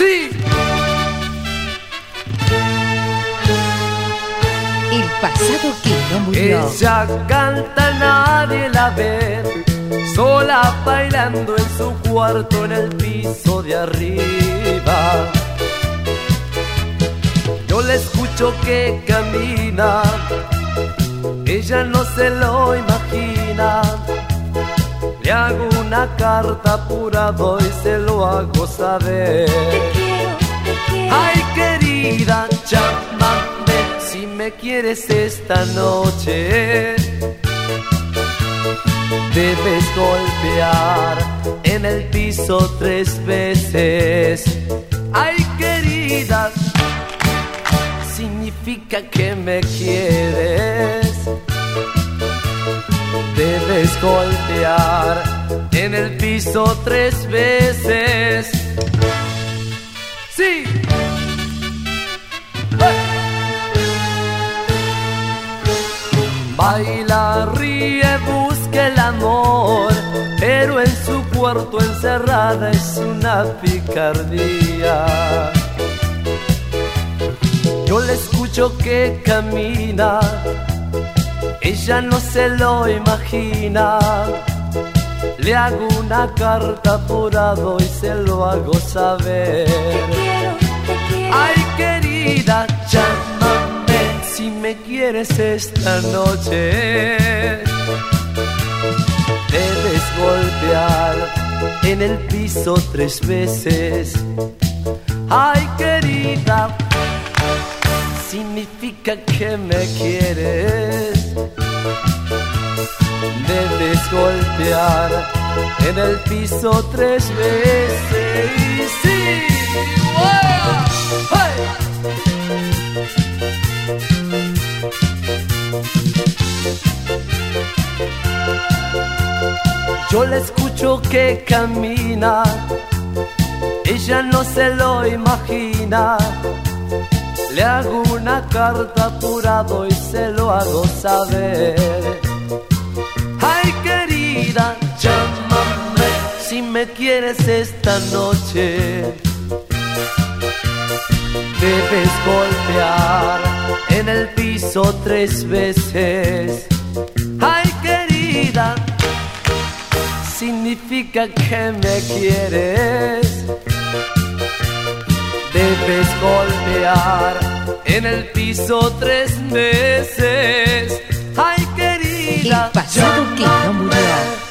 Sí. El pasado que no murió. Ella canta, nadie la ve, sola bailando en su cuarto en el piso de arriba. Yo la escucho que camina, ella no se lo imagina. Le hago una carta apurado y se lo hago saber. Te quiero. Ay, querida, llámame si me quieres esta noche. Debes golpear en el piso 3 veces. Ay, querida, significa que me quieres. Debes golpear en el piso 3 veces. Sí. Baila, ríe, busca el amor, pero en su cuarto encerrada es una picardía. Yo le escucho que camina, ella no se lo imagina. Le hago una carta apurado y se lo hago saber. Te quiero. Ay, querida, llámame si me quieres esta noche. Debes golpear en el piso 3 veces. Ay, querida, significa que me quieres. Debes golpear en el piso 3 veces. Sí, ¡wow! ¡Hey! Yo la escucho que camina, ella no se lo imagina. Le hago una carta apurado y se lo hago saber. Ay, querida, llámame si me quieres esta noche. Debes golpear en el piso 3 veces. Ay, querida, significa que me quieres. Debes golpear en el piso 3 veces. Ay, querida, El pasado que no murió.